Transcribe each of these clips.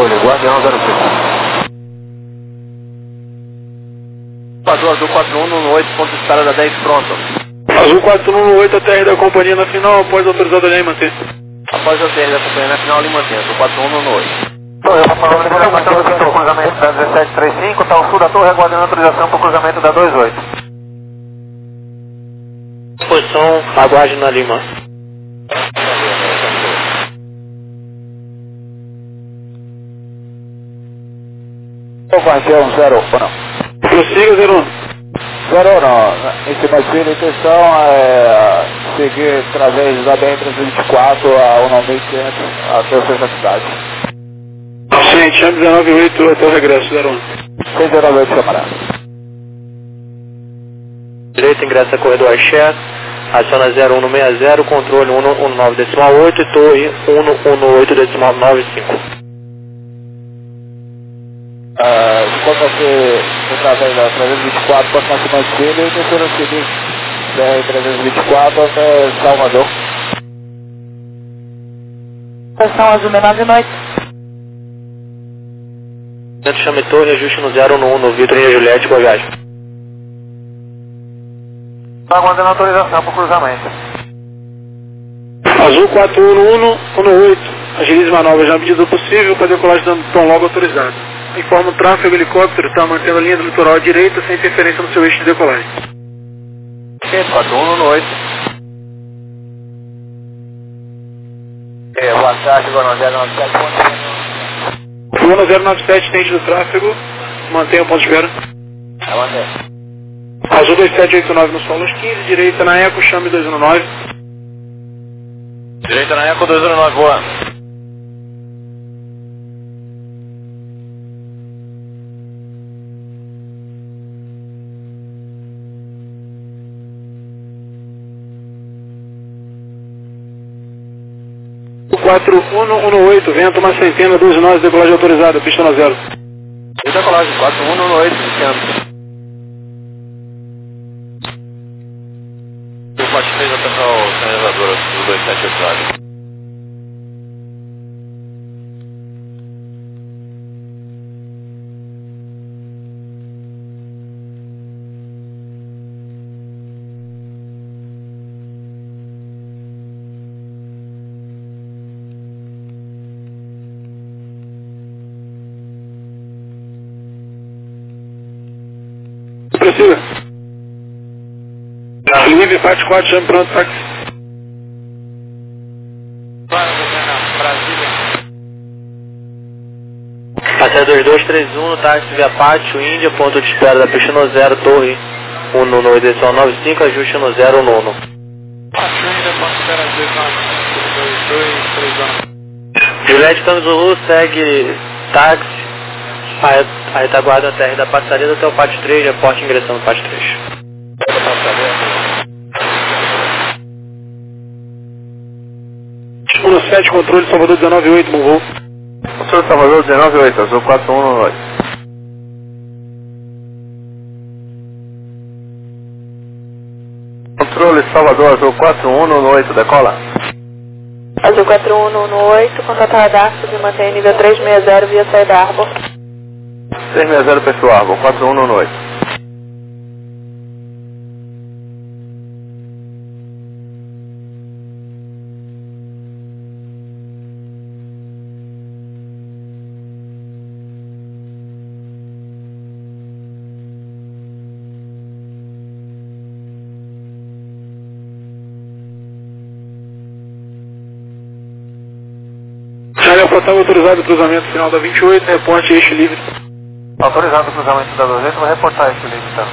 controle, Guardião 05. Azul 4118, ponto de escala da 10 pronto. Azul 4118, a TR da companhia na final, após autorizado a linha manter. Após a TR da companhia na final, linha manter, Azul 4118. Sou eu, falando de cruzamento da 1735, está ao sul da torre, aguardando autorização para o cruzamento da 28. Posição, aguarde na Lima. Guardião 0, ou não? Prossiga, 01. 0 não, em cima de a intenção é seguir através da BR-324 a 1.500 até o centro da cidade. Sim, chame 198 até o regresso, 01. 608, camarada. Direito, ingressa corredor Axé, aciona 0160, controle 119.8 e torre 118.95. Quando você através da 324 para Santa Marcelha e descer a seguir BR-324 até Salvador. Estação Azul 99. Chame torre, ajuste no 011 no Vitor e a Juliette, boa viagem. Está aguardando autorização para o cruzamento. Azul 4118, agilize manobras na medida do possível para decolagem dando tom logo autorizado. Informa o tráfego, helicóptero está mantendo a linha do litoral à direita sem interferência no seu eixo de decolagem. 4118. Boa tarde, Guardião 097. Luna 097, tente do tráfego, mantenha o ponto de espera. Azul 2789 no solo, 15, direita na Eco, chame 219. Direita na Eco 219, boa. O 4118, vento uma centena, 12 nós, decolagem autorizada, pista na 0. Decolagem, 4118, iniciando. O 43, atenção, sinalizadora do 278. Precisa. Livre, parte 4, chame pronto, táxi. Brasília. Passei 2231 no táxi via Pátio, Índia, ponto de espera da pista no 0, torre 1 direção 95, ajuste no 0 nono. Pátio, Índia, ponto de espera 2 Juliette Camizu, segue táxi, a retaguarda TR da passaria até o Pátio 3, reporte ingressando no Pátio 3. 17, controle Salvador 198, bom voo. Controle Salvador 198, Azul 4118. Controle Salvador Azul 4118, decola. Azul 4118, contato radar, e mantém nível 360 via saída Arbor. 360 pessoal, Arbor 4118. Área portal autorizado o cruzamento final da 28, reporte eixo livre. Autorizado o cruzamento da 200, vou reportar esse livro então.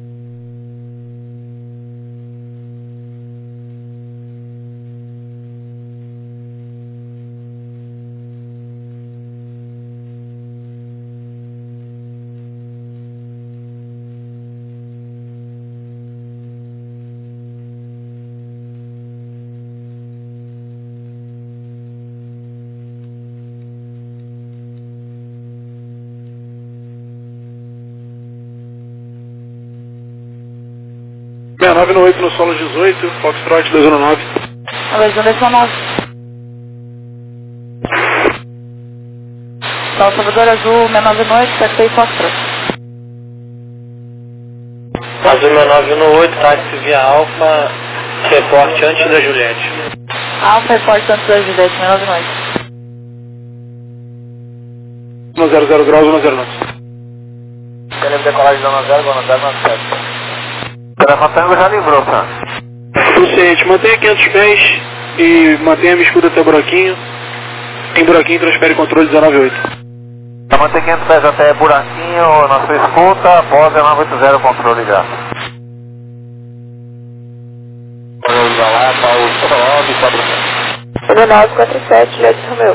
Meia 998 no solo 18, Foxtrot 219. Azul 219. Sol Salvador Azul 698, taxi Foxtrot. Azul 69118, táxi via Alfa, reporte antes da Juliette. Alfa, reporte antes da Juliette, 698. 100 graus, 109. Queremos decolagem da 90, 097. Telefontango já livrou, Sam. Suficiente, mantenha 500 pés e mantenha a me escuta até o buraquinho. Em buraquinho, transfere controle 198. Tá mantendo 500 pés até buraquinho, na sua escuta, após 980, controle graça. Vamos lá, para o 947. 947, Juliette Romeu.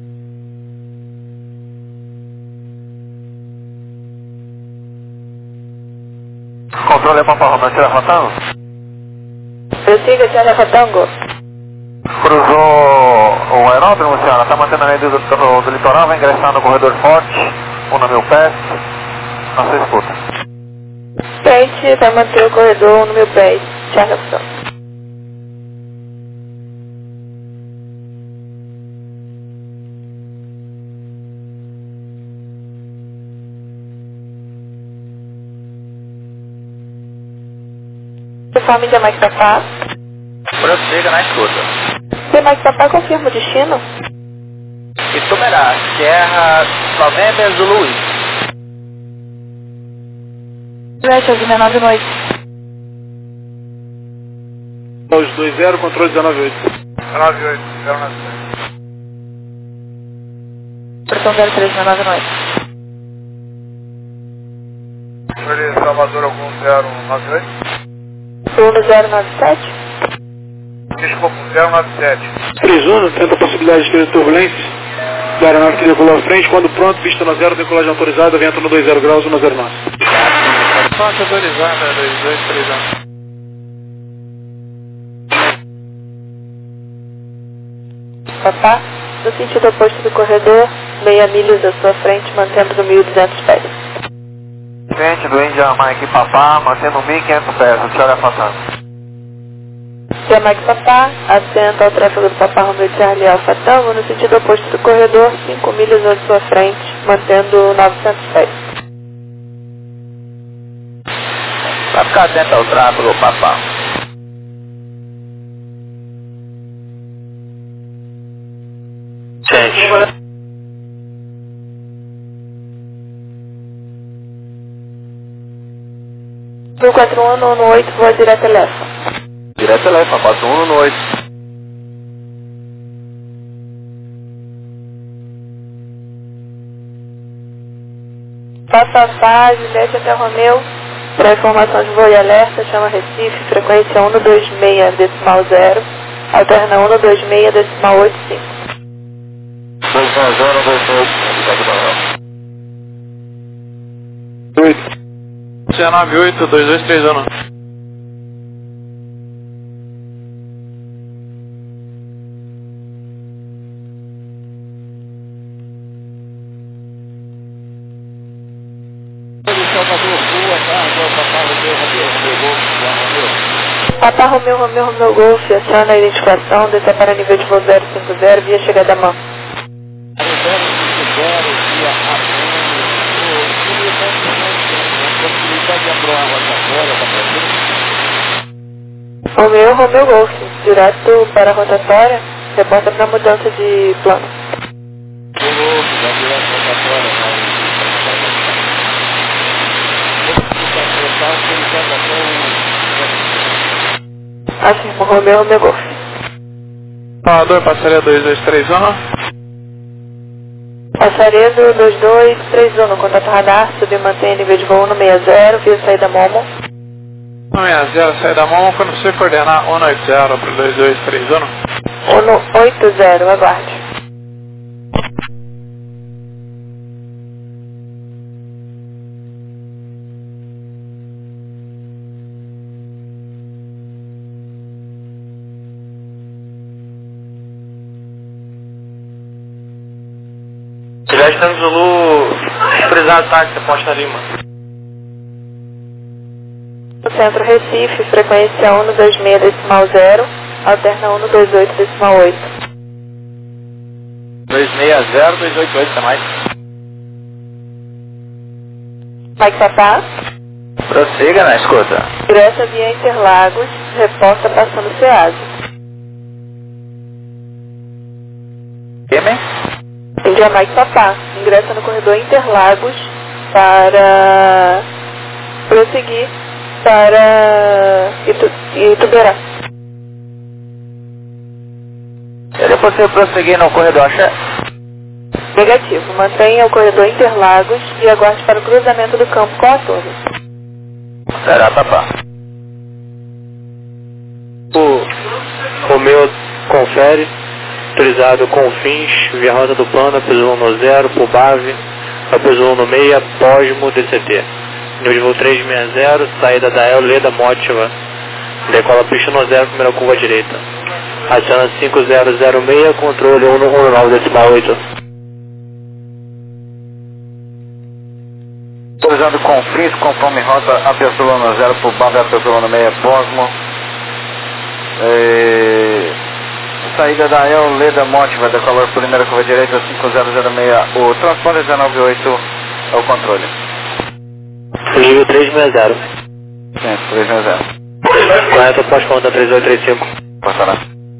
Controle é Papa Romeu, telefontango? Prossiga, Sierra Ratango. Cruzou o aeródromo, senhora, está mantendo a média do litoral, vai ingressar no corredor forte, 1 pés, na sua escuta. Frente, vai manter o corredor 1 pés, Sierra Ratango. Conforme de Mike Papá. Prossiga na escuta. De Mike Papá, confirma o destino. Itumerá, Sierra November Zulu. Juliette Azul 698. 220, controle 198. 98, 097. Portão 03, 698. Controle Salvador algum 098? 1097. Desculpa, 097. 31, tenta a possibilidade de ter turbulência. Da aeronave que decolou à frente, quando pronto, pista no 0, decolagem autorizada, vento no 20 graus, 109. Ponte autorizada, 2231. Papá, no sentido oposto do corredor, meia milhas à sua frente, mantendo 1.200 pés. Frente do India Mike Papá, mantendo 1.500 pés, o senhor é fantasma. India Mike Papá, atento ao tráfego do Papá Romeo Charlie Alfa Tango, no sentido oposto do corredor, 5 milhas à sua frente, mantendo 900 pés. Vai ficar atento ao tráfego, Papá. Gente. No 4118, voa direto Elefa. Direto Elefa, 4118. Papá, Juliette até Romeu, para informação de voo e alerta, chama Recife, frequência 126 decimal 0, alterna 126 decimal 85. 8. 98, 2231. Papá Romeu Golf, aciona a identificação, desce para nível de voo 050, via chegada a mão. Romeu Golf, direto para a rotatória, reporta para mudança de plano. Afirmo, Romeu Golf. Parador, passaria 2231. Passaredo 2231, contato radar, subir e mantém nível de voo 160, via saída Momo. 160, saída Momo, quando você coordenar 180 para 2231. 180, aguarde. Juliette Tango Zulu, frisado táxi, Ponte na Lima. Centro Recife, frequência 126 decimal 0, alterna 128 decimal 8. 260, 288, tá mais? Mike Papá. Prossiga na escuta. Ingressa via Interlagos, reporta passando Ceasa. Firme. Índia Mike Papá. Ingressa no corredor Interlagos para prosseguir para Ituberá. Seria possível prosseguir no corredor, chefe? Negativo. Mantenha o corredor Interlagos e aguarde para o cruzamento do campo com a torre. Será, papá. O meu confere, autorizado com fins, via rota do plano, peso 1 no 0, por base, peso 1 no meia, Posmo, DCT. Nível de voo 360, saída da El Leda Mótiva, decola pista no 0, primeira curva à direita. Aciona 5006, controle 119,8. Autorizado com fins, conforme rota, apertura no 0, por base, apertura no meia, Posmo. Saída da El Leda Mótiva, decolar primeira curva direita 5006, o transponder 198 é o controle. Nível 360. Sim, 360. Correto, pós-conta 3835. Passará.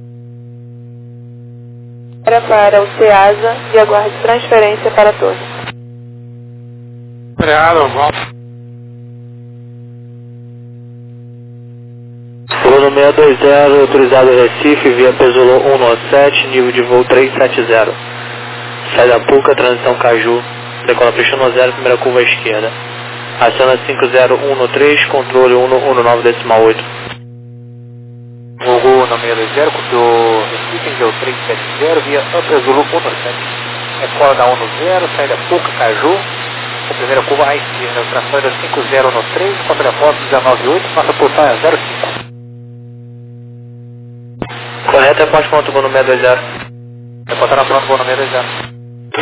Para o Ceasa e aguarde transferência para a torre. Obrigado, bom. Plano 620, autorizado Recife, via Pesolô 197, nível de voo 370. Sai da Puca, transição Caju, decola pista no 0, primeira curva à esquerda. Aciona 5013, controle 119,8. Voo no 620, do Recife, voo 370, via Pesolô 197. Decola da 10, sai da Puca, Caju, a primeira curva à esquerda. O tração é da 5013, contra foto 198, nossa posição é 05. Correto, é pós-conta, voo no 620. Reportar na pronto, voo no 620.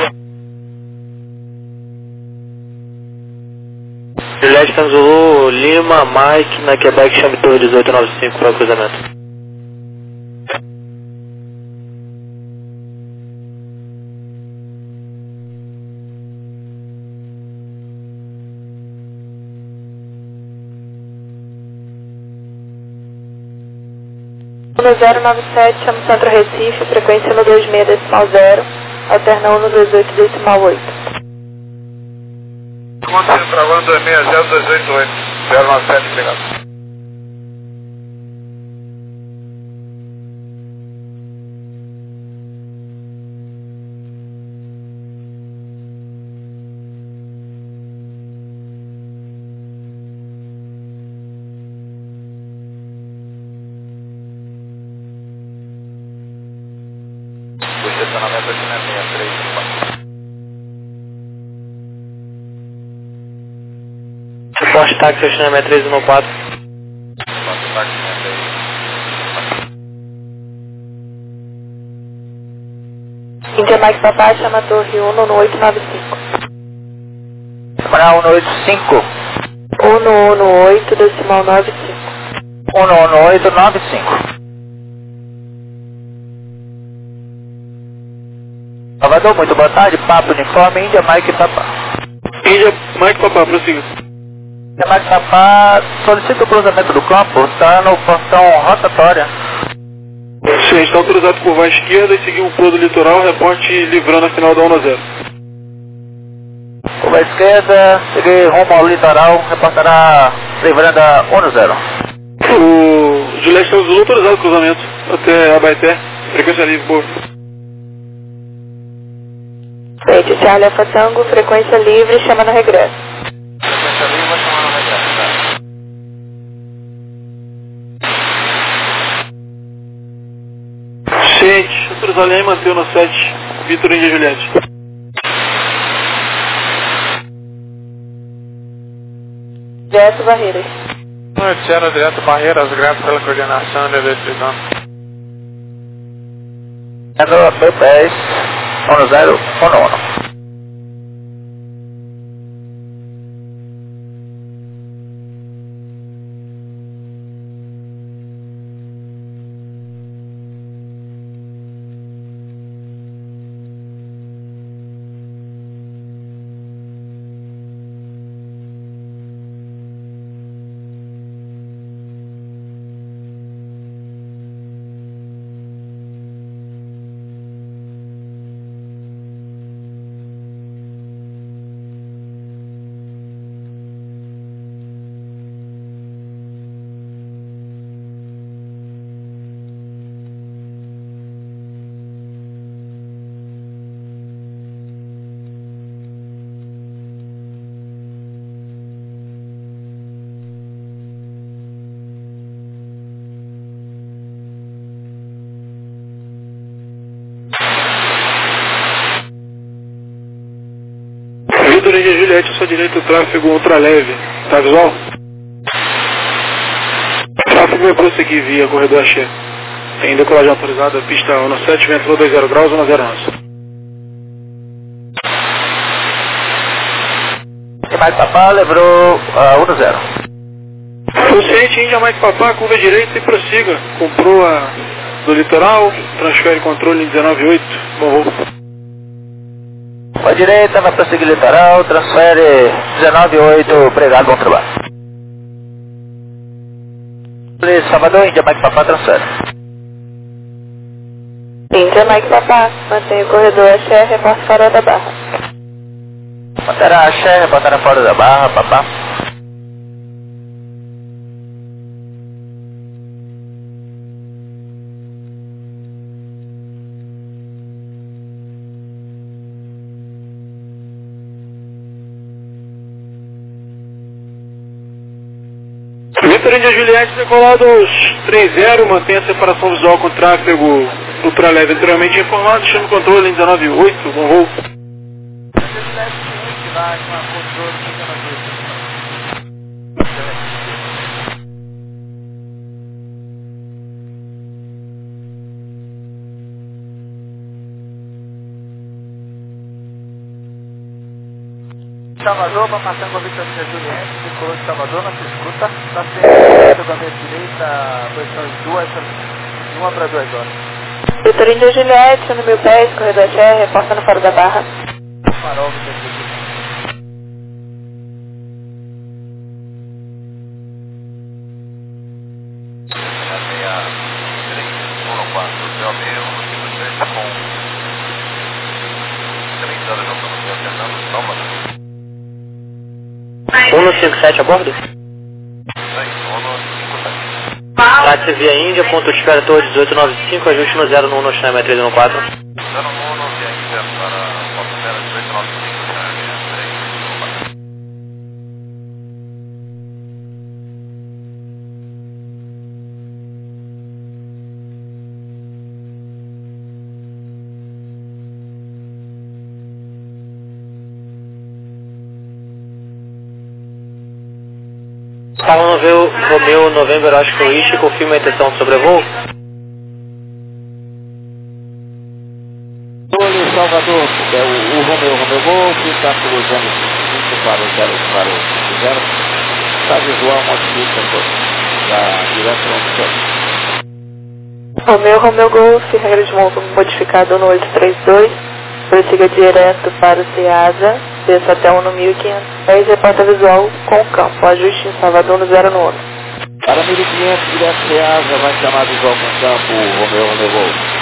Juliette Tanzulu, Lima, Mike, na Quebec, chame torre 1895 para o cruzamento. No 097, chama o Centro Recife, frequência no 26,0, alterna 128,8. Conta travando 260 288 097, obrigado. O estacionamento aqui na 63. Forte táxi, estacionamento 314. Índia Mike Papá, chama a torre 1 no 895. Para 185. 118, decimal 95. 11895. Salvador, muito boa tarde. Papo uniforme, Índia Mike Papá. Índia Mike Papá, prossiga. Índia Mike Papá, solicita o cruzamento do campo, está no portão rotatória. Sim, está autorizado curvar à esquerda e seguir o plano do litoral, reporte livrando a final da 1-0. Curva à esquerda, seguir rumo ao litoral, reportará livrando a 1-0. O Juliette Tanzulu autorizado o cruzamento até Abaeté, frequência livre, boa. Sede Charlie Alfa Tango, frequência livre, chama no regresso. Frequência livre, vai chamar no regresso, tá? Gente, autorizado ali manteve no 7, Vitor Índia Juliette. Direto Barreiras. Noticiário direto Barreiras, graças pela coordenação da decisão. No B10, 1-0, 1-1. Vitor Índia Juliette, à sua direita, o tráfego ultraleve. Tá visual? O tráfego vai prosseguir via corredor Axé. Tem decolagem autorizada, pista 17, vento 20 graus, 1011. Mike Papá, levou 10. Consciente, Índia Mike Papá, curva direita e prossiga. Comprou a do litoral, transfere controle em 19.8, morrou. Com a direita, vai prosseguir litoral, transfere 19.8, obrigado, bom trabalho. Salvador, Índia Mike Papá, transfere. Índia Mike Papá, mantém o corredor Axé, reporte fora da barra. Manterá Axé, reportará fora da barra, Papá. Vitor Índia Juliette, decolado aos 30, mantém a separação visual com o tráfego ultraleve anteriormente informado, chama o controle em 19.8, bom voo. Salvador, para passar com a Vitor Índia Juliette, decolou de Salvador, não se escuta. Está sendo da minha direita, posições 1 para 2 horas. Vitor Índia Juliette, no 1000 pés, corredor Axé, reportando fora da barra. Farol, Vitor Índia. Uno 57 a bordo? Táxi via Índia, ponto de espera Torre 1895, ajuste no 0 no Uno Chama 314. Paulo Romeu November Oscar Wish, confirma a intenção de sobrevoo. Salvador, o Romeu Golf, está cruzando 5 para o 0, está visual, modifica direto Romeu Golf, regra de voo modificado no 832, prossiga direto para o Ceasa, desça até o no 1500, aí reporta visual com o campo, ajuste em Salvador no 0 no 11. Para 1500, direto Ceasa, vai chamar visual com o campo, Romeu Golf.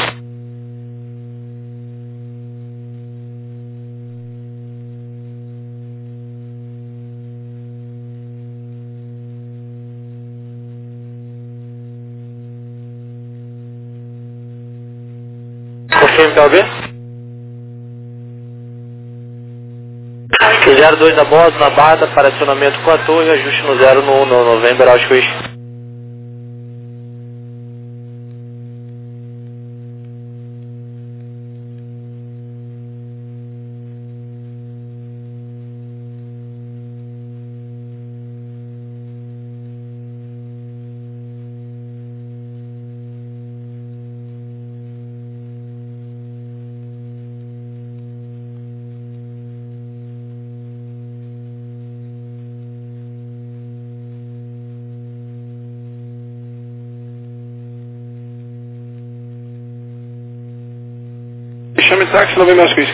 Confirme PLB. 02 a bordo, na barra para acionamento com a torre, ajuste no 0 no November Oscar Wish. Chame táxi, não vem mais com isso.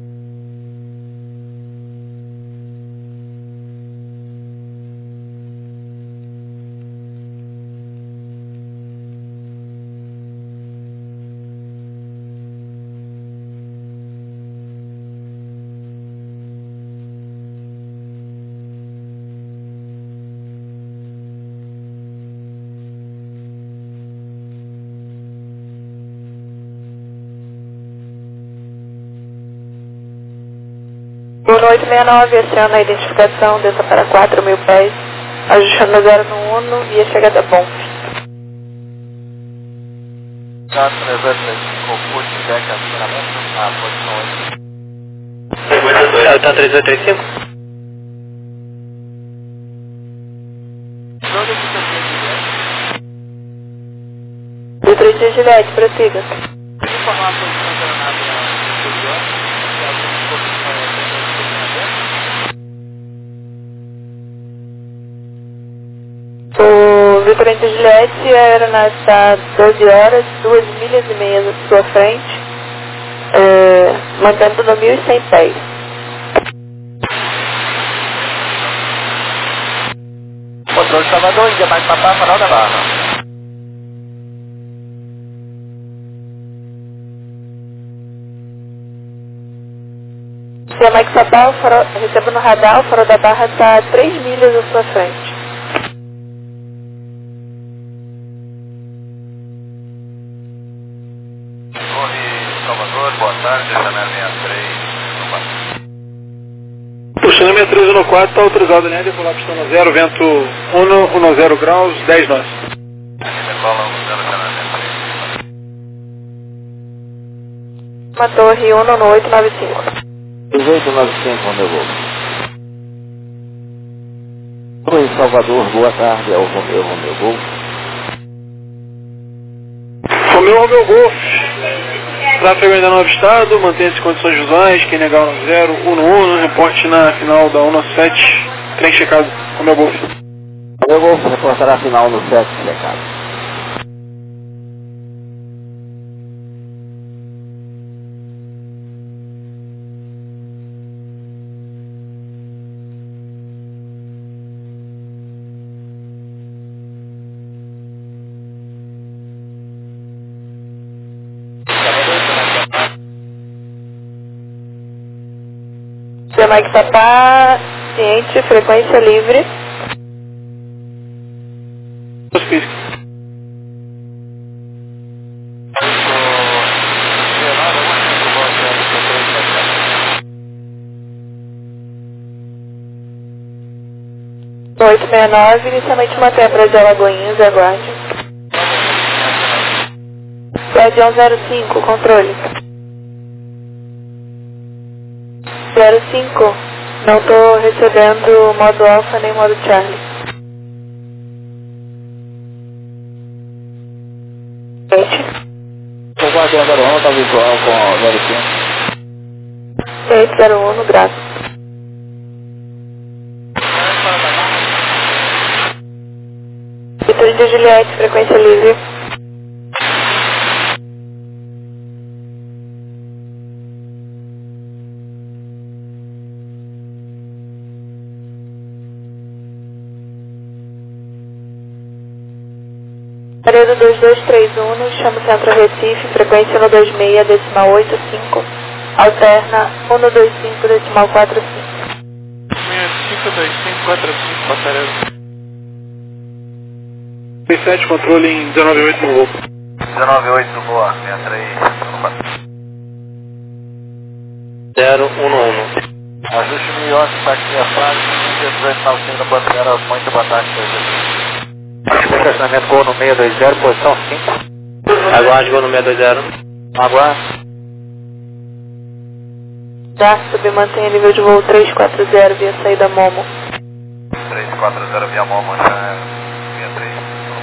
Uno 869, aciona a identificação, desça para 4.000 pés, ajustando no 0 no Uno e a chegada bom. Gato levando com o curso de deck acionamento, a posição 8. Delta 3835? Do 36 Juliette, prossiga. O Vitor Juliette, a aeronave está 12 horas, 2 milhas e meia à sua frente, mantendo no 1.100 pés. Controle Salvador, Índia mais Papá, Farol da Barra. Mike Sapal, recebo no radar, o Farol da Barra está a 3 milhas à sua frente. Salvador, boa tarde, Chanel 63. O Chanel 6314 está autorizado, né? Decolar pistão 0, vento 10 graus, 10 nós. Decola 10, Chanel 63. Uma torre 19895. 1895, Romeu Golf. Oi, Salvador, boa tarde, é o Romeu Golf. Romeu Golf. Tráfego ainda não avistado, mantenha-se em condições visuais, quem negar o 011, reporte na final da 197, trem checado, Romeu Golf. Romeu Golf reportará a final no 7, checado. Mike Papá, ciente, frequência livre. No 869, inicialmente mantém a praia de Alagoinhas, aguarde. Pede 105, controle. 05, não estou recebendo modo alfa nem modo Charlie. Estou guardando 01, está visual com 05. 01, graças. Vitor de Juliette, frequência livre. Paredo 2231, chama o Centro Recife, frequência 126, decimal 85, alterna 125, decimal 45. 652545, Paredo. 37, controle em 198 no voo. 198 boa, 63. 011. Ajuste 1011, partilha fase, 18 na altura da bandeira, muito boa tarde, estacionamento Gol no 620, posição 5. Aguarde, Gol no 620. Aguarde. Tá, submantenha nível de voo 340 via saída Momo. 340 via Momo, já 63.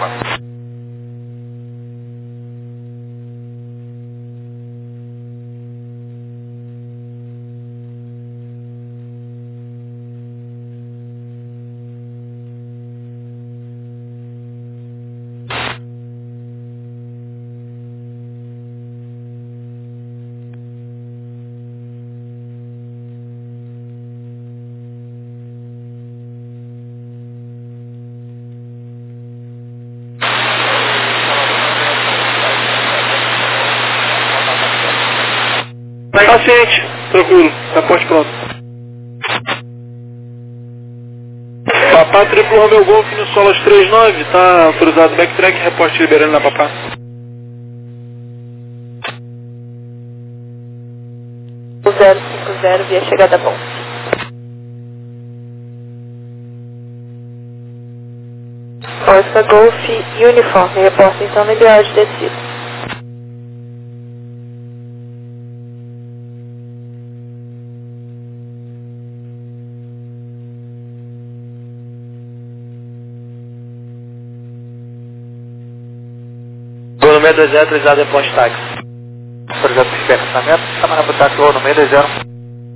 Paciente, tranquilo, reporte pronto. Papá triplo Romeu Golf no Solas 39, tá autorizado backtrack, reporte liberando na Papá. O 050 via chegada bom. Oscar Golf Uniforme, reporta então no ideal de descida. no 620, autorizado reporte táxi. Autorizado para despertamento, chamando para o táxi no 620.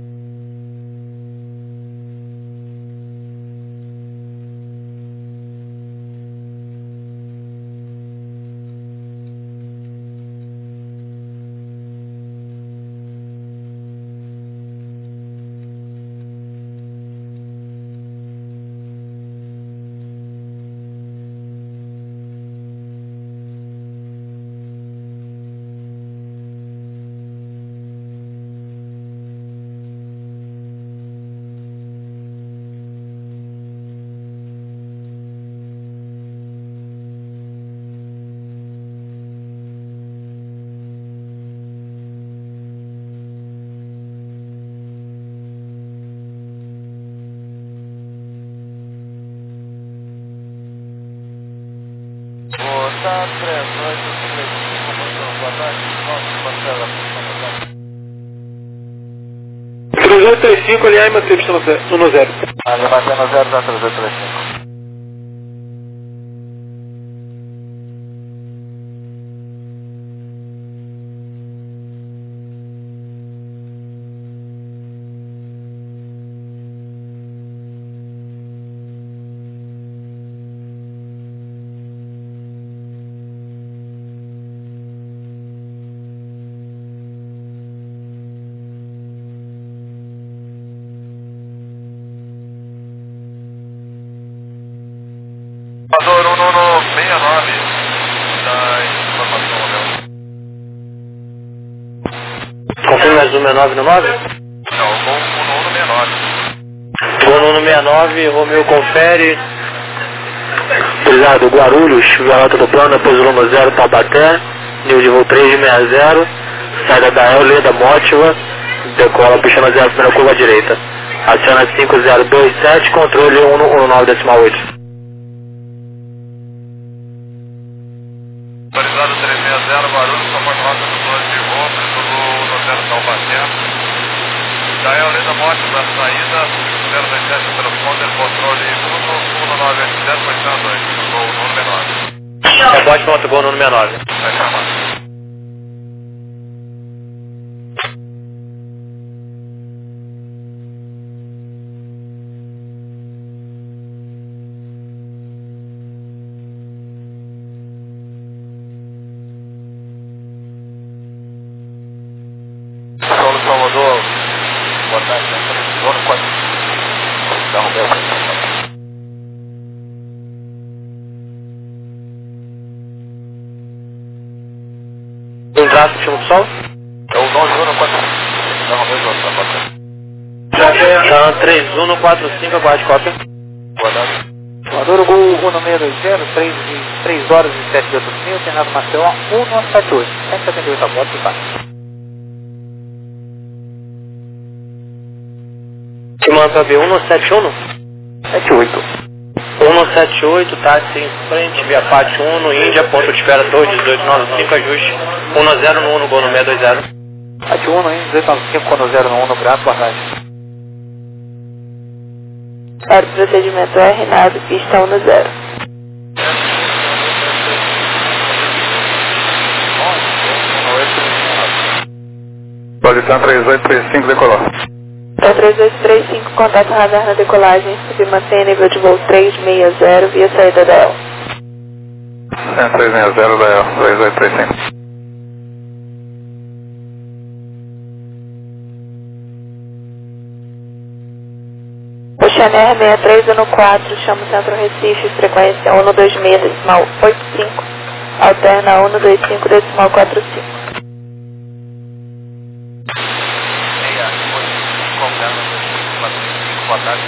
Tá, 3835, boa tarde, Marcela. 3835, aliás, manteve pista no 0. Ali batendo 0 da 3835. Salvador 1169, da informação, meu. Confirma mais 169 no 9? Não, vou no 169. Vou no 169, Romeu confere. Autorizado Guarulhos, Via Rota do Plano, Peso 0, Taubaté, nível de voo 360, saída da El, Leda Mótiva, decola pista 0, primeira curva à direita. Aciona 5027, controle 119,8. Autorizado 360, Guarulhos, conforme rota do plano de voo, pelo 0 Taubaté. Da El, Leda Mótiva, saída 027 transponder, controle 11987, posição 2, voo no 69. Rebote pronto, gol no 69. Vai chamar. Salvador, boa tarde, zona 4. Da Roberto. Um traço, chama o sol? É o 9 zona 4. Da Roberto, Tá 3145, aguarde cópia. boa tarde. Salvador, o gol no 620, 3 horas e 7 minutos, internado Maceió, 178, 178 a volta e baixa. Te manda B 171? 78. 178, táxi em frente, via Pátio 1, Índia, ponto de espera Torre 1895, ajuste 10 no 1 no gol no 620. Pátio 1, 1895, quando 0 no 1 no Grato, boa tarde. Para o procedimento R, nave, pista 10. Posição 3835, decolou. Para 3235, contato radar na decolagem, submantenha nível de voo 360 via saída da El. 360 da El, 3835. Oceaner 6314, chama o Centro Recife, frequência 126,85, alterna 125,45. Boa tarde,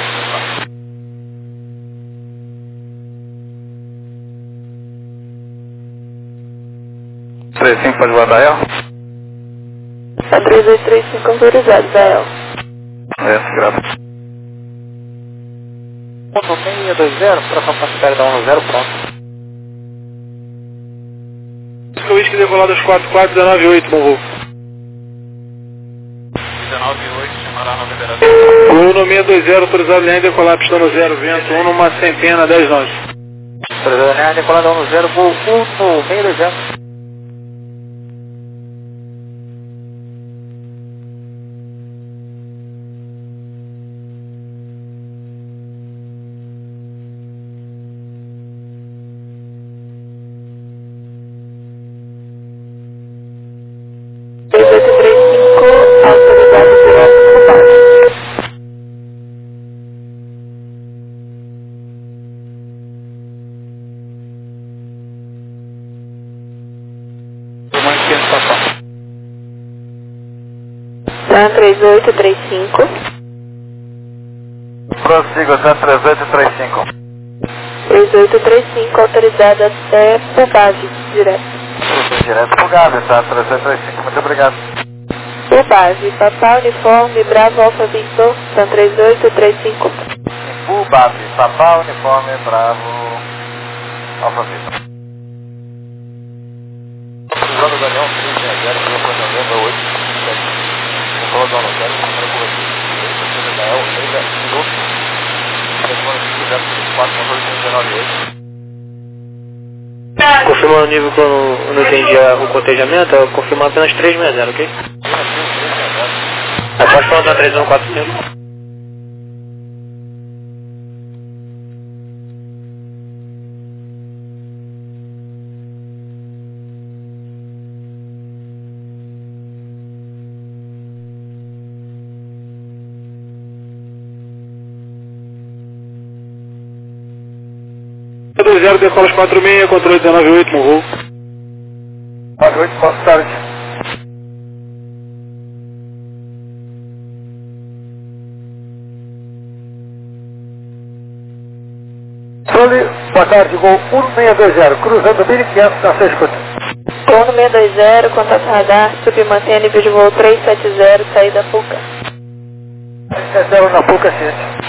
35 pode voar da El? A 3235 autorizado da El. Graças. 1620, troca para espera da 10, pronto. Whisky decolado aos 44, 198, bom voo. 198, chamará na liberação. Gol no 620, autorizado linha decolar, pista no 0, vento 1 numa centena, 10 nós. Autorizado linha decolada 10, gol 1 no 620. 3835. Prossiga 03835. 3835, autorizado até Pubave, direto. Direto pro Gávea, tá? 3835, muito obrigado. Pubave, Papá Uniforme, Bravo Alfa Victor, são 3835. Pubave, Papá Uniforme, Bravo Alfa Victor. Usando o Galeão 360, telefone novembro 8, 7. Controle do Anotero, número corretivo. Gael, Leila, minuto. Telefone 5034, controle 598. Confirmando o nível que eu não entendi o cotejamento, eu confirmo apenas 360, ok? Pode falar da 3145. Zero decola 46, controle 198 no voo. 48, posso tarde. Controle, boa tarde, gol 1620, cruzando 1500 na sua escuta. Gol 1620, contato radar, submantenha nível de voo 370, saída Puca. 370 na Puca 7.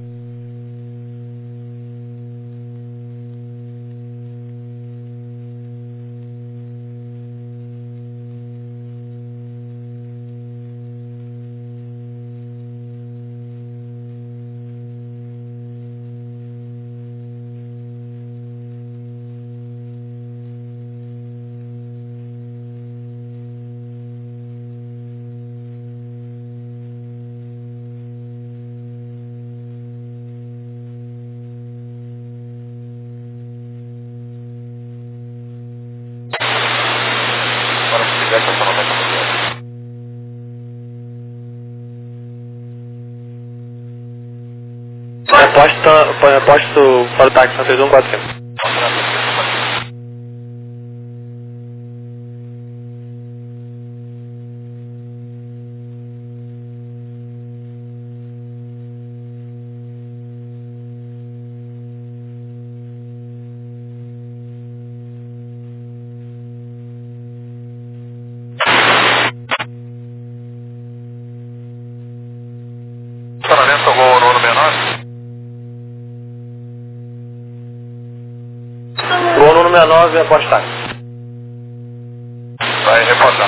Aposto para o táxi na 3145. Estacionamento voo no menor. Gol número 69, após táxi. Vai reportar.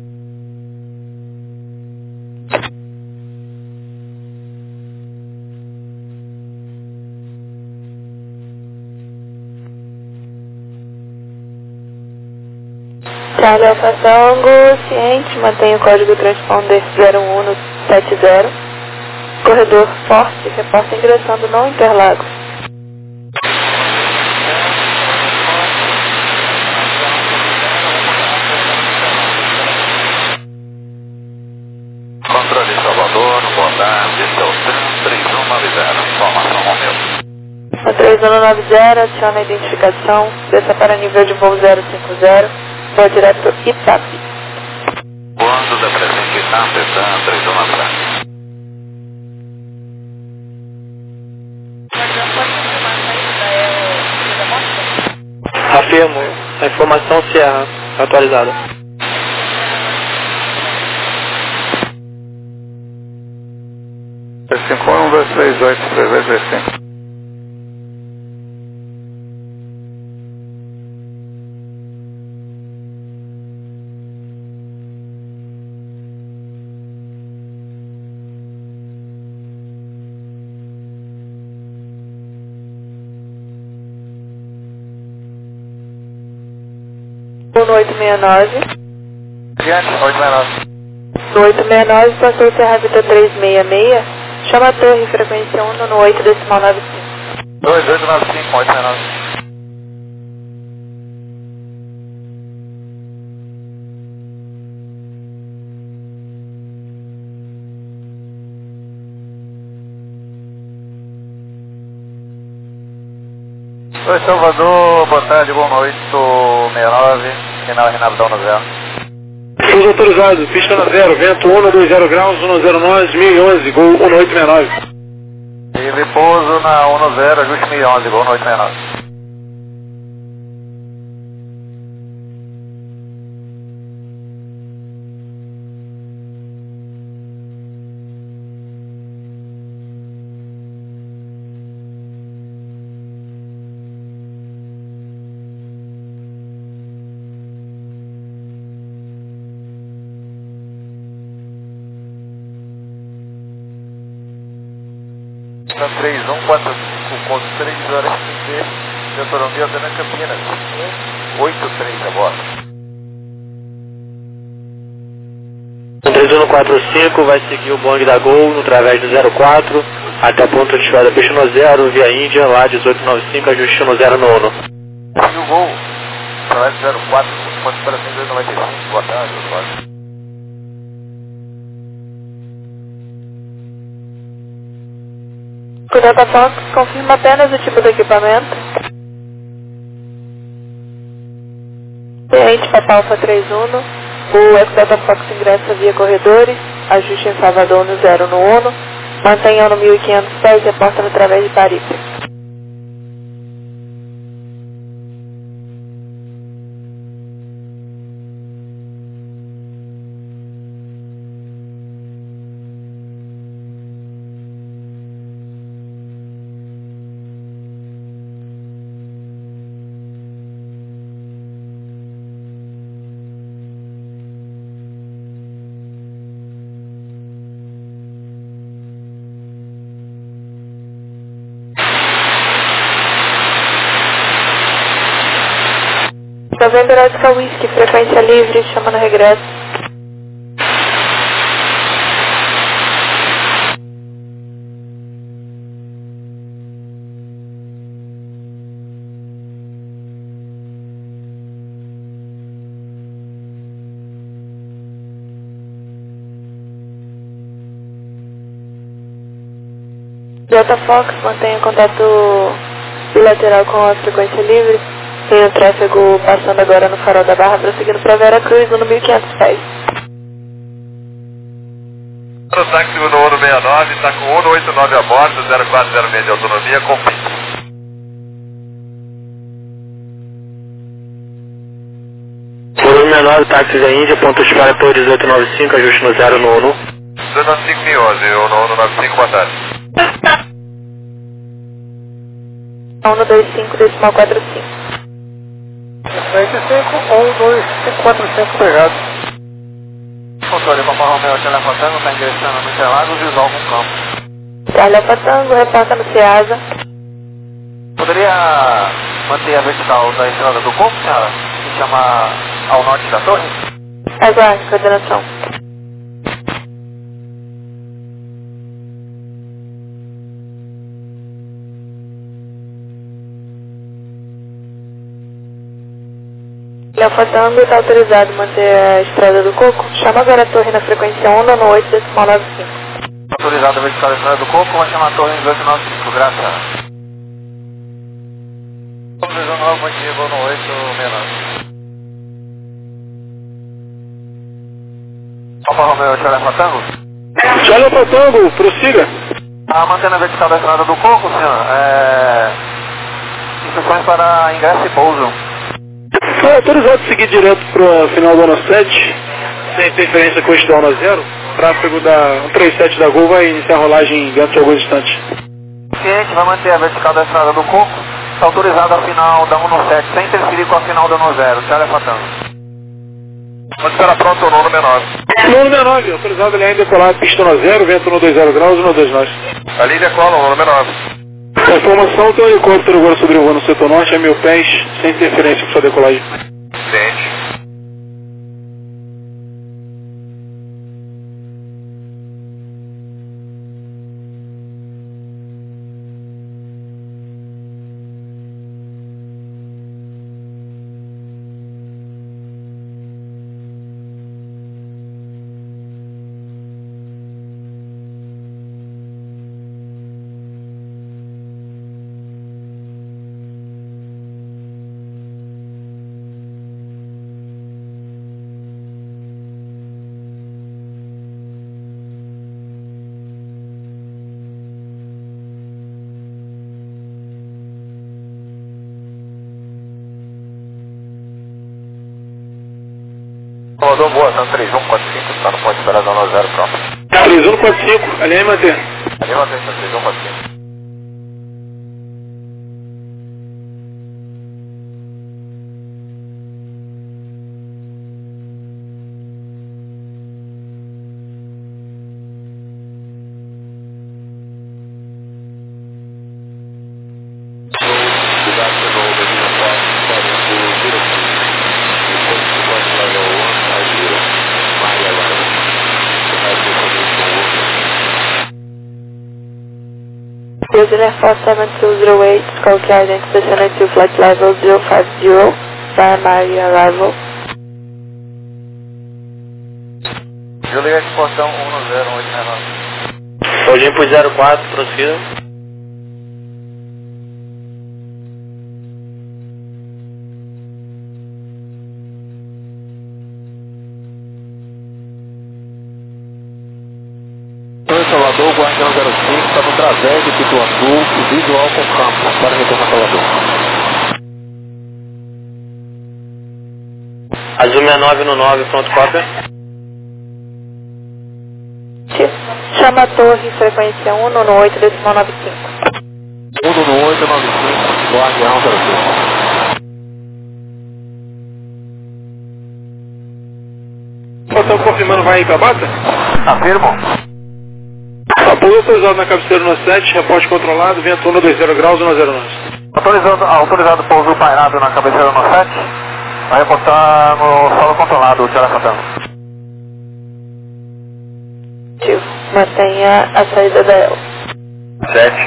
Charlie Alfa Tango, ciente, mantém o código transponder 0170. Corredor forte, reporta ingressando no Interlagos. Controle Salvador, boa tarde, esse é o TRAN 3190, informação Romeu. O 3190, adiciona a identificação, desça para nível de voo 050, voo direto Itapi. Quando da presente Itapi, TRAN 3190. Afirmo, a informação Sierra, atualizada. É 5112383225. No 869. Diante, 869. No 869, passou o Serra Vita 366. Chama a torre, frequência 1 no 8 decimal 95. 2895, 869. Oi, Salvador, boa tarde, boa noite, 69, final Renatão no 0. pouso autorizado, pista na 0, vento 120 graus, 10 nós, 1011, gol 1869. Livre pouso na 10, ajuste 1011, gol 1869. Então 3145 com 3 horas 15, autonomia Dona Campinas, 183 agora. 3145 vai seguir o bonde da Gol no través do 04 até a ponta de chegada pista no 0, via Índia, lá 1895, ajuste no 0 no 1. E o gol, través do 04, quanto para 195, boa tarde, Oswaldo. Delta Fox, confirma apenas o tipo do equipamento. Cliente Papa Alfa 31, o Eco Delta Fox ingressa via corredores, ajuste em Salvador no 0 no 1, mantenha no 1500 pés e reporta através de Paripe. Novembro Erótica Whisky, frequência livre, chama no regresso. Delta Fox, mantenha contato bilateral com a frequência livre. Tem o tráfego passando agora no farol da Barra, prosseguindo para Vera Cruz, no 1500 pés. O táxi no 169, está com 189 a bordo, 0406 de autonomia, confirma. Volume menor, táxi da Índia, ponto de para por 1895, ajuste no 0 no 1. 295 em 11, o 195, boa tarde. 125, decimal 45. 45, 12545, obrigado. Controle Papa Romeo, Telefone Tango, está ingressando no Interlagos, visual com campo. Telefone Tango, reporta no Ceasa. Poderia manter a vertical da estrada do Coco, senhora? Se chama ao norte da torre? Aguarde, coordenação. Leofatango está autorizado a manter a estrada do Coco. Chama agora a torre na frequência 198, decimal 95. Autorizado a vertical da estrada do Coco, vai chamar a torre em 295, graças. Autorizando novo, bom dia, vou no 869. Papa Romeo, Leofatango? Leofatango, prossiga. Mantendo a vertical da estrada do Coco, senhor, instruções para ingresso e pouso. Foi autorizado a seguir direto para a final do ano 7, sem interferência com o eixo na 0. Tráfego da 137 da Gol vai iniciar a rolagem dentro de alguns instantes. O cliente vai manter a vertical da estrada do Coco, está autorizado a final da 117, sem interferir com a final da 10, telefatando. Pode estar pronto o nono menor. Nono menor, autorizado ele ainda decolar pista na 0, vento 120 graus, 129 nós. Ali decola o nono menor. A informação tem um helicóptero agora sobrevoando o setor norte a 1000 pés, sem interferência com sua decolagem. Ciente. Salvador, boa, tá 3145, está no ponto de operação 90 próximo. 3145, alinha e manter. Ali mantém, tá 3145. Brazil Air Force 7208, Skulky Identification to Flight Level 050, Primary Arrival. Juliette, portão 10869. Olimpo 04, prossiga. Salvador, Guardião 05, está no Través de Pituaçu, visual com campo, para retorno a Salvador. Azul 69 no 9, pronto, cópia. Chama a torre, frequência 1 no 8, decimal 95. 1 no 895, Guardião 05. Portão confirmando, vai ir pra bata? Afirmo. Pouso autorizado na cabeceira no 7, reporte controlado, vento 120 graus, 109. Autorizado pouso pairado na cabeceira no 7. Vai reportar no solo controlado, Tiara Santana. Mantenha a saída da EL. 7.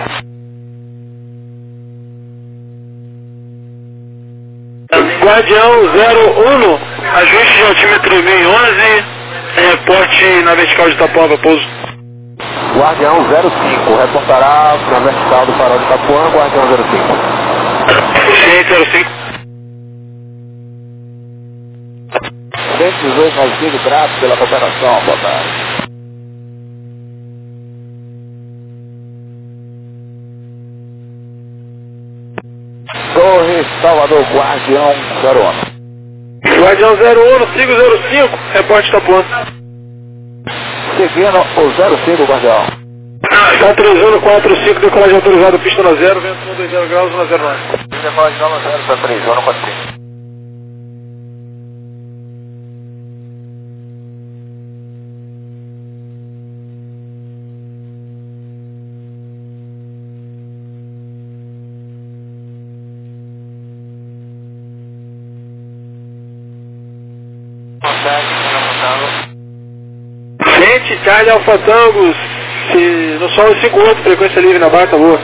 Guardião 01, ajuste de altímetro 1011, reporte na vertical de Itapuã, pouso. Guardião 05, reportará na vertical do farol de Itapuã, Guardião 05. Ciente 05. 118, Raizinho, grato pela cooperação, boa tarde. Torre, Salvador, Guardião 01. Guardião 01, sigo 05, reporte Itapuã. Seguindo o 05, Guardião. Está 3145, decolagem autorizada, pista no 0, vento 120 graus, 109. Decolagem no 0, está 3145. Gente, Itália, Alfa Tango, no solo 58, frequência livre na barra, tá boa.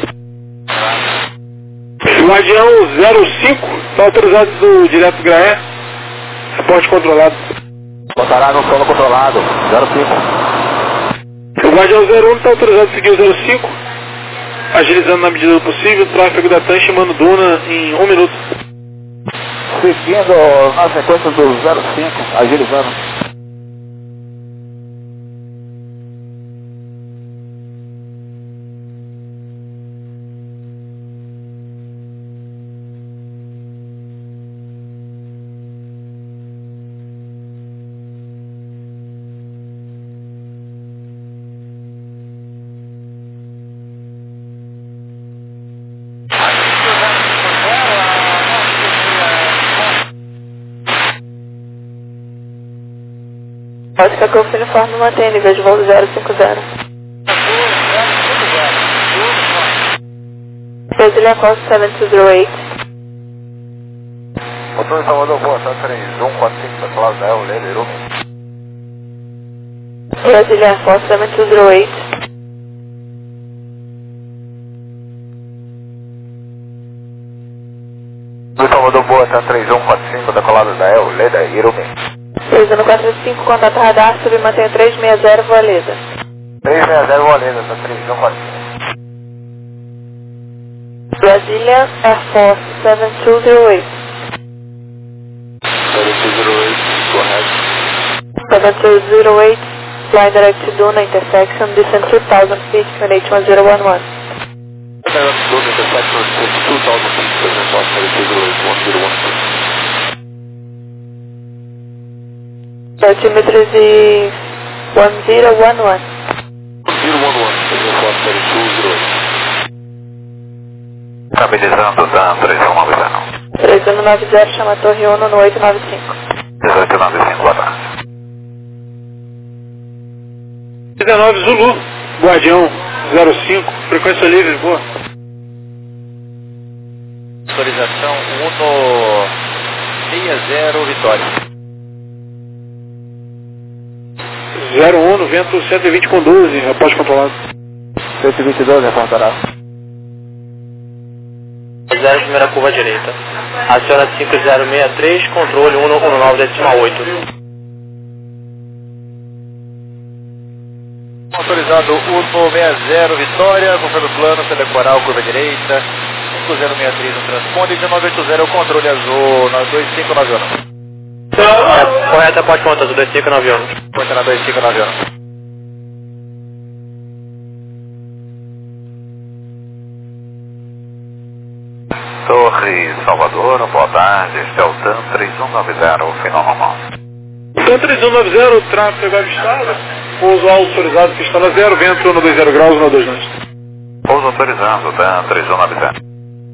Guardião 05, está autorizado do direto Graé, reporte controlado. Botará no solo controlado, 05. O Guardião 01 está autorizado a seguir o 05, agilizando na medida do possível, o tráfego da TAM chamando Duna em 1 minuto. Seguindo na sequência do 05, agilizando. Ótica Golf Uniforme mantém nível de voo 050. Brasília Costa 7208. Motor Salvador, boa, tá 3145, da classe da EL, Lele, Irumi. Brasília Costa 7208. Motor Salvador, boa, tá 3145, da colada da EL, Lele, Irumi. Precisando 45, contato radar, submantenha 360, Voaleda. 360, Voaleda, tá 3145. Brasília Air Force 7208. 7208, correto. 7208, fly direct to Duna intersection, descend 2000 feet, QNH 1011. Duna intersection, 2000 feet, present on 7208, 1011. Altimeters e 1011. 011, estabilizando, Dan 3190. 3190, chama a torre 1 no 895. 1895, boa tarde. 19 Zulu, Guardião 05, frequência livre, boa. Autorização 160 Vitória. 01 no vento 120 com 12, após controlado. 122, reportará. 0, primeira curva à direita. Aciona 5063, controle 119,8. Autorizado 160 Vitória, confirma o plano, você decorar curva à direita. 5063 no transponder, 1980 o controle azul, 2591. Correta, pode conta, azul 2591. Conta na 2591. Torre Salvador, boa tarde, este é o TAM 3190, final normal. TAM 3190, tráfego avistado, pouso autorizado, pista na 0, vento 120 graus, 129. Pouso autorizado, TAM 3190.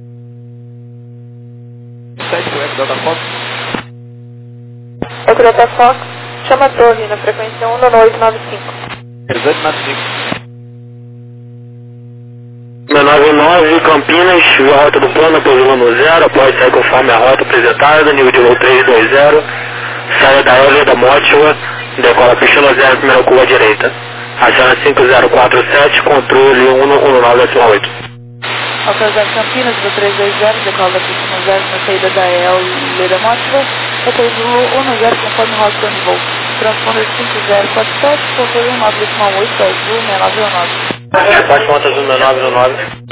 7 Delta Fox. Outro Delta Fox, chama a torre na frequência 1 no 895. 1895. 99 Campinas, via rota do plano, posição 0, pode sair conforme a rota apresentada, nível de voo 320, saia da Elia da Mótiva, decola pista 0, primeira curva à direita. Aciona 5047, controle 119,8. Autorizado Campinas, do 320, decola da pista 0 na saída da Elia da Mótiva, depois do 10 conforme rota do voo. Transponder 5047, controle 119,8, azul 6919. Pode conta, azul 6919.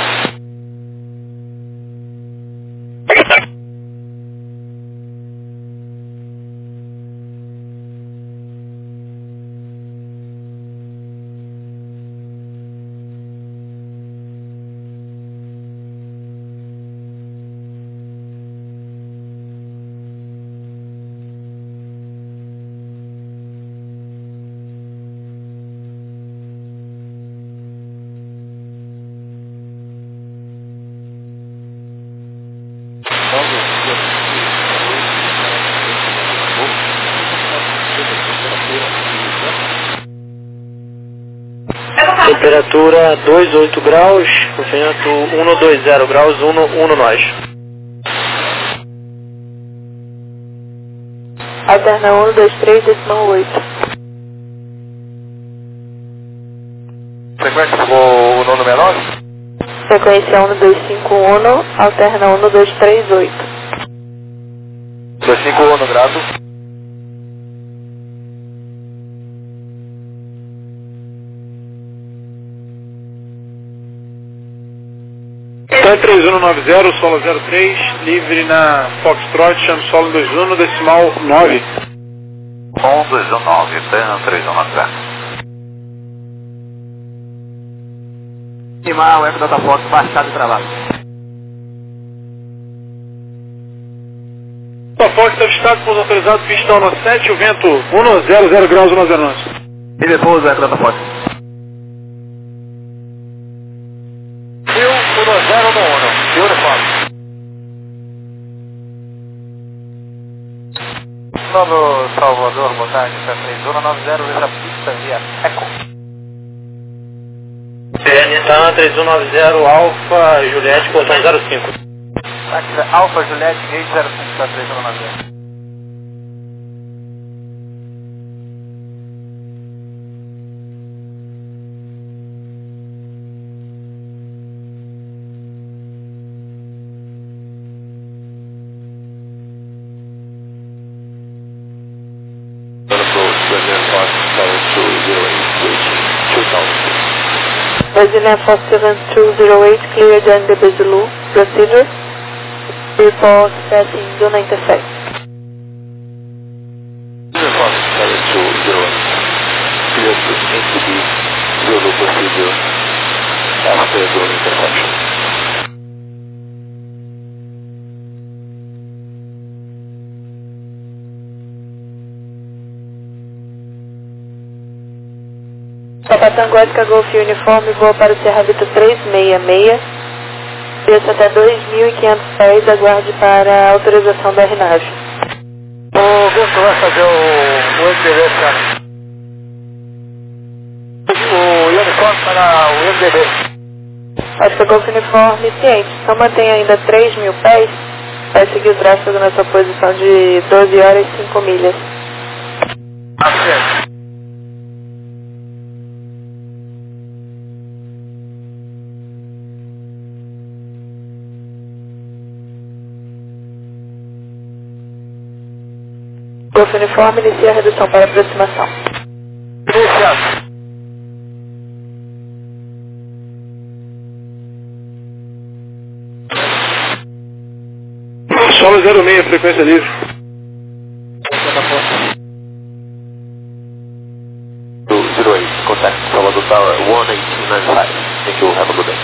Temperatura 28 graus, vento 120 graus, 1 nós. Alterna 123, decimal 8. Frequência o nono menor? Frequência 1251, alterna 1238. 251 grado. TAM 3190, solo 03, livre na Foxtrot, chame solo 21, decimal 9. 1219, TAM 3190. Estimar o Eco Delta Fox baixado e travado. Delta Fox está avistado, pouso autorizado, pista 17, o vento 100 graus, 109. E depois o Eco Delta Fox. 10 no 1, uniforme. Novo Salvador, boa tarde, P3190, veja a pista via Eco. TAM 3190, Alfa Juliette, portão 05. Alfa Juliette, gate 05, tá 3190. Brazilian Fox 7208, clear join the Zulu. Procedure. Report setting Duna intersect. Fox 7208, clear to NTB, Zulu procedure, after Zulu intersection. Papa Tango Oscar Golf Uniforme voa para o Sierra Vita 366. Desça até 2.500 pés, aguarde para a autorização da RNAV. O Augusto vai fazer o MDB, cara. O uniforme para o MDB. Oscar Golf Uniforme ciente, só mantém ainda 3.000 pés. Vai seguir o tráfego na sua posição de 12 horas e 5 milhas. Certo. Golf Uniforme inicia a redução para aproximação. Iniciado. Solo 06, frequência livre. 08, contact Salvador Tower 11895. Thank you, have a good day.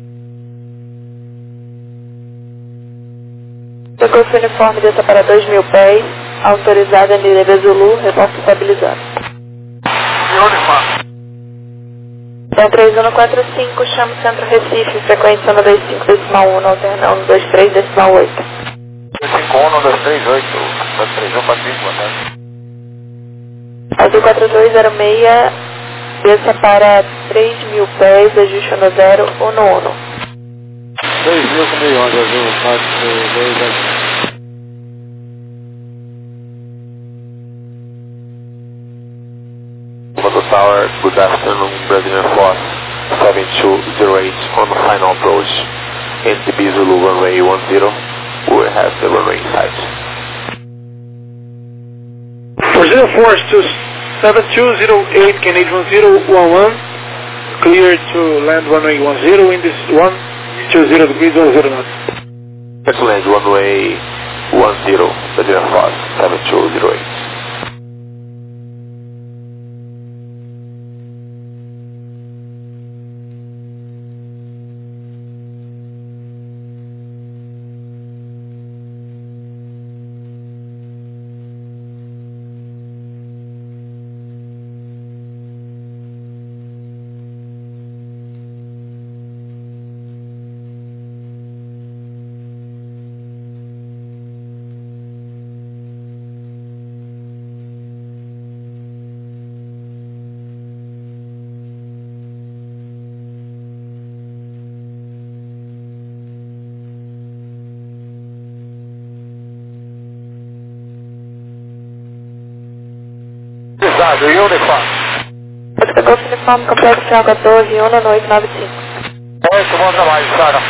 O Golf Uniforme desça para 2.000 pés, autorizada a Minerva Zulu, reporte estabilizando. Uniforme. Então 3145, chama o Centro Recife, frequência 125.1, alternando 23.8. 51, 238, 231, 45, boa tarde. Azul 4206, desça para 3.000 pés, ajuste no 0, 1. 2.000 com 1011, Azul 422. Salvador Tower, good afternoon, Brazilian Force 7208 on final approach, NTB Zulu runway 10, we have the runway in sight. Brazilian Force to 7208, Canadian 1011, cleared to land runway 10 in this 120 degrees 00 knots. Excellent, runway 10, Brazilian Force 7208. Uniforme. Oscar Golf Uniforme, complexo final 14, 1 no 895. Muito bom trabalho, Sara.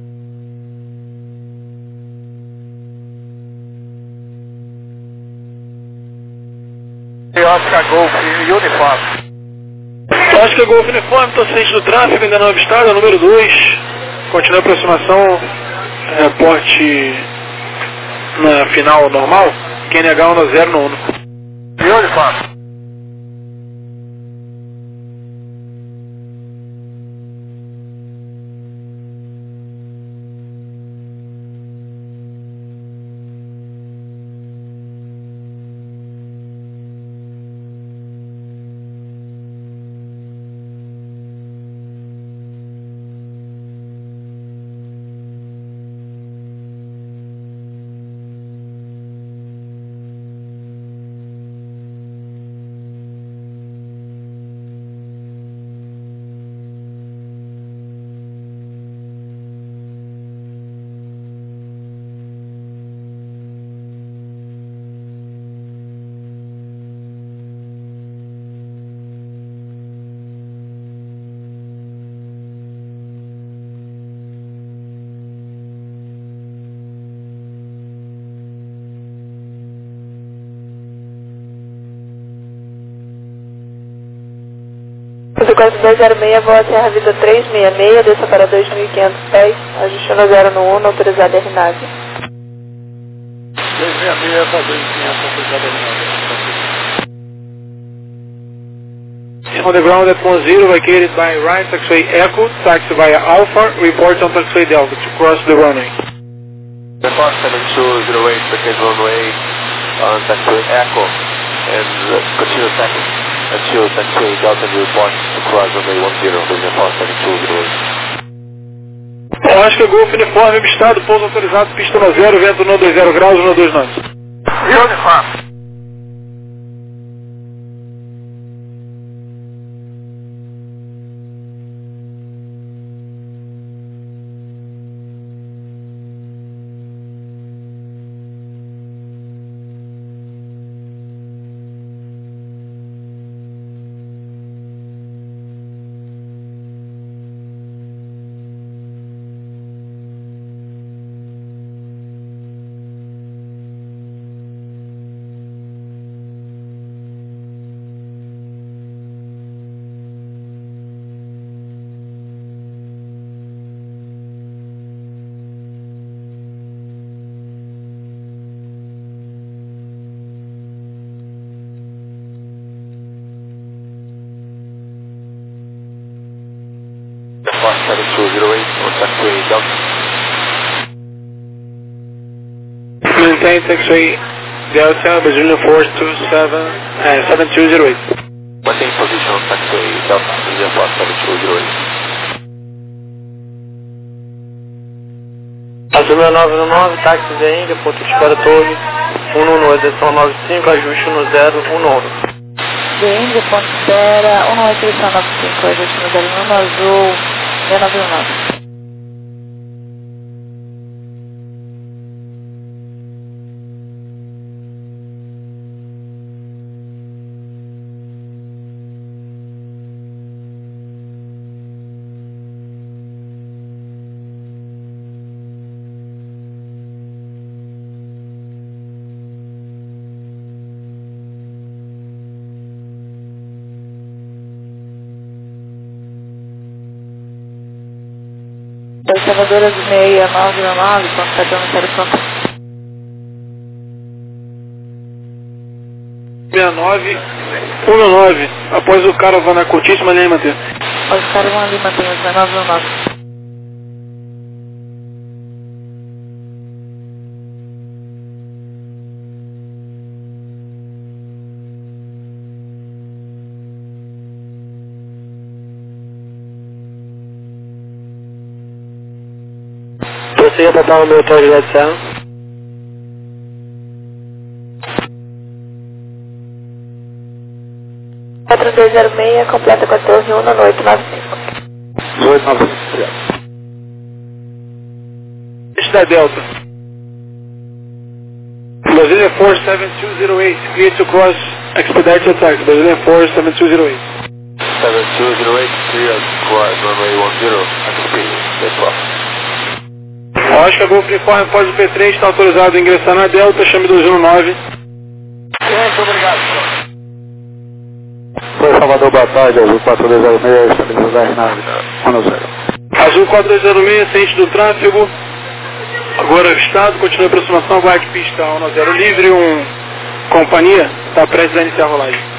Oscar Golf Uniforme. Oscar Golf Uniforme, estou ciente do tráfego, ainda não avistado, número 2. Continua a aproximação, reporte na final normal, QNH 10 no 1. Uniforme. Azul 4206, voa Serra Vida 366, desça para 2.500 pés, ajuste no 0 no 1, autorizada a RNAV. 266 para 2.500, autorizada a RNAV. On the ground at 10, vacated by right taxiway Echo, taxi via Alpha, reports on taxiway Delta to cross the runway. Report 7208, vacated runway on taxiway Echo, and continue taxi. Until Delta report to cross runway 10, Brazilian Force 7208. Oscar Golf Uniforme, estado, pouso autorizado, pista no 0, vento no 20 graus, no 29. Uniforme. Force 7208, on taxiway Delta. Maintain taxiway Delta, Brazilian Force 7208. Maintain position on taxiway Delta, Brazilian Force 7208. Azul 919, táxi de Índia, ponto de espera torre, 111, direção 95, ajuste 1011. De Índia, ponto de espera, 118, direção 95, ajuste no 01, azul 699. Observadoras 6999, constatando o telefone. 6919, após o caravana curtíssima, linha manter. Os caras vão ali manter os 6999. Você ia botar o meu torre de serra? Quatro 206, completa 14, 1 na noite, 95. 895. Este da Delta. Brazilian Force 7208, clear to cross expedite attack. Brazilian Force 7208. 7208, clear to cross runway 10, XP, takeoff. Oscar Golf Uniforme após o P3, está autorizado a ingressar na Delta, chame 219. Muito obrigado, senhor. Foi Salvador, boa tarde, Azul 4206, estabilidade na 10. Azul 4206, ciente do tráfego. Agora o estado, continua a aproximação, vai de pista 10 livre, companhia, está prestes a iniciar a rolagem.